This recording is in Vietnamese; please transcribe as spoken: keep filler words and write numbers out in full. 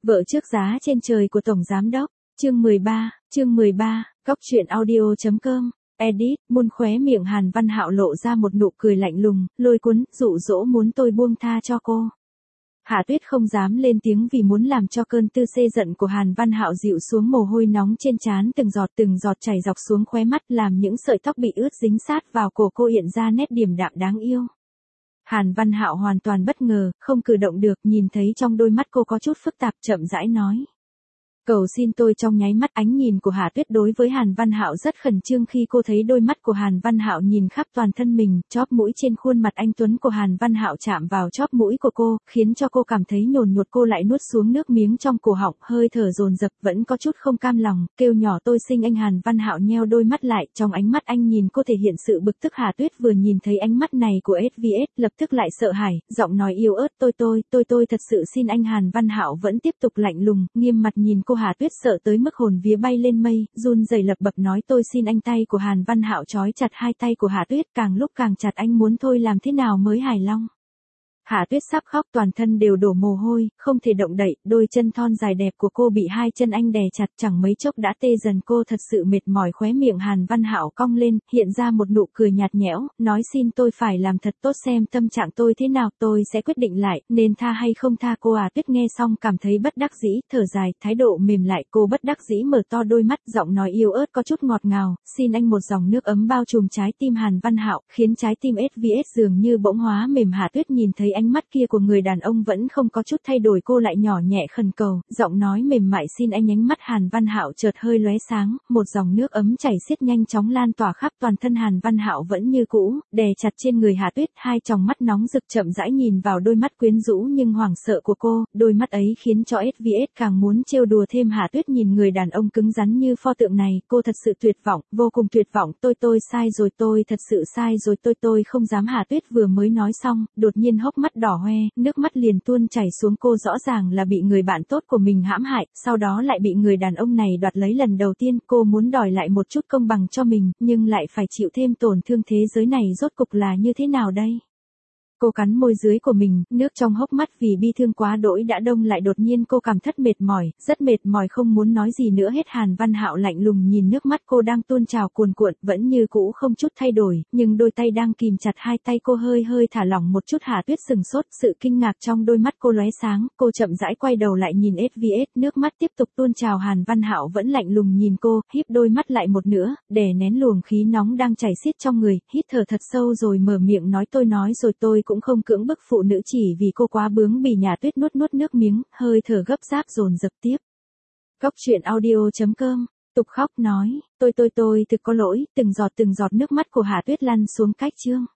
Vợ trước giá trên trời của Tổng Giám Đốc, chương mười ba, chương mười ba, góc truyện audio.com, edit, muôn khóe miệng Hàn Văn Hạo lộ ra một nụ cười lạnh lùng, lôi cuốn, dụ dỗ muốn tôi buông tha cho cô. Hạ Tuyết không dám lên tiếng vì muốn làm cho cơn tư xê giận của Hàn Văn Hạo dịu xuống, mồ hôi nóng trên trán từng giọt từng giọt chảy dọc xuống khóe mắt, làm những sợi tóc bị ướt dính sát vào cổ cô hiện ra nét điềm đạm đáng yêu. Hàn Văn Hạo hoàn toàn bất ngờ, không cử động được, nhìn thấy trong đôi mắt cô có chút phức tạp, chậm rãi nói. Cầu xin tôi. Trong nháy mắt, ánh nhìn của Hạ Tuyết đối với Hàn Văn Hạo rất khẩn trương khi cô thấy đôi mắt của Hàn Văn Hạo nhìn khắp toàn thân mình, chóp mũi trên khuôn mặt anh tuấn của Hàn Văn Hạo chạm vào chóp mũi của cô, khiến cho cô cảm thấy nhồn nhột. Cô lại nuốt xuống nước miếng trong cổ họng, hơi thở dồn dập, vẫn có chút không cam lòng, kêu nhỏ tôi xin anh. Hàn Văn Hạo nheo đôi mắt lại, trong ánh mắt anh nhìn cô thể hiện sự bực tức. Hạ Tuyết vừa nhìn thấy ánh mắt này của ét vê ét, lập tức lại sợ hãi, giọng nói yếu ớt, tôi tôi, tôi tôi thật sự xin anh. Hàn Văn Hạo vẫn tiếp tục lạnh lùng, nghiêm mặt nhìn cô. Hạ Tuyết sợ tới mức hồn vía bay lên mây, run rẩy lập bập nói tôi xin anh. Tay của Hàn Văn Hạo trói chặt hai tay của Hạ Tuyết, càng lúc càng chặt, anh muốn thôi làm thế nào mới hài lòng. Hạ Tuyết sắp khóc, toàn thân đều đổ mồ hôi, không thể động đậy, đôi chân thon dài đẹp của cô bị hai chân anh đè chặt, chẳng mấy chốc đã tê dần. Cô thật sự mệt mỏi. Khóe miệng Hàn Văn Hạo cong lên, hiện ra một nụ cười nhạt nhẽo, nói xin tôi phải làm thật tốt, xem tâm trạng tôi thế nào, tôi sẽ quyết định lại, nên tha hay không tha. Cô Hạ Tuyết nghe xong cảm thấy bất đắc dĩ, thở dài, thái độ mềm lại. Cô bất đắc dĩ mở to đôi mắt, giọng nói yếu ớt có chút ngọt ngào, xin anh. Một dòng nước ấm bao trùm trái tim Hàn Văn Hạo, khiến trái tim ét vê ét dường như bỗng hóa mềm. Hạ Tuyết nhìn thấy ánh mắt kia của người đàn ông vẫn không có chút thay đổi, cô lại nhỏ nhẹ khẩn cầu, giọng nói mềm mại xin anh. Ánh mắt Hàn Văn Hạo chợt hơi lóe sáng, một dòng nước ấm chảy xiết nhanh chóng lan tỏa khắp toàn thân. Hàn Văn Hạo vẫn như cũ, đè chặt trên người Hạ Tuyết, hai tròng mắt nóng rực chậm rãi nhìn vào đôi mắt quyến rũ nhưng hoảng sợ của cô, đôi mắt ấy khiến cho ét vê ét càng muốn trêu đùa thêm. Hạ Tuyết nhìn người đàn ông cứng rắn như pho tượng này, cô thật sự tuyệt vọng, vô cùng tuyệt vọng, tôi tôi sai rồi, tôi thật sự sai rồi, tôi tôi không dám. Hạ Tuyết vừa mới nói xong, đột nhiên hốc mắt đỏ hoe, nước mắt liền tuôn chảy xuống. Cô rõ ràng là bị người bạn tốt của mình hãm hại, sau đó lại bị người đàn ông này đoạt lấy lần đầu tiên. Cô muốn đòi lại một chút công bằng cho mình, nhưng lại phải chịu thêm tổn thương. Thế giới này rốt cục là như thế nào đây? Cô cắn môi dưới của mình, nước trong hốc mắt vì bi thương quá đỗi đã đông lại. Đột nhiên cô cảm thấy mệt mỏi, rất mệt mỏi, không muốn nói gì nữa hết. Hàn Văn Hạo lạnh lùng nhìn nước mắt cô đang tuôn trào cuồn cuộn, vẫn như cũ không chút thay đổi, nhưng đôi tay đang kìm chặt hai tay cô hơi hơi thả lỏng một chút. Hạ Tuyết sừng sốt, sự kinh ngạc trong đôi mắt cô lóe sáng, cô chậm rãi quay đầu lại nhìn ét vê ét, nước mắt tiếp tục tuôn trào. Hàn Văn Hạo vẫn lạnh lùng nhìn cô, híp đôi mắt lại một nữa, đè nén luồng khí nóng đang chảy xiết trong người, hít thở thật sâu rồi mở miệng nói tôi nói rồi, tôi cũng không cưỡng bức phụ nữ chỉ vì cô quá bướng bỉ. Nhà Tuyết nuốt nuốt nước miếng, hơi thở gấp gáp dồn dập tiếp. Góc truyện audio.com, tục khóc nói, tôi tôi tôi thực có lỗi. Từng giọt từng giọt nước mắt của Hạ Tuyết lăn xuống cách chương.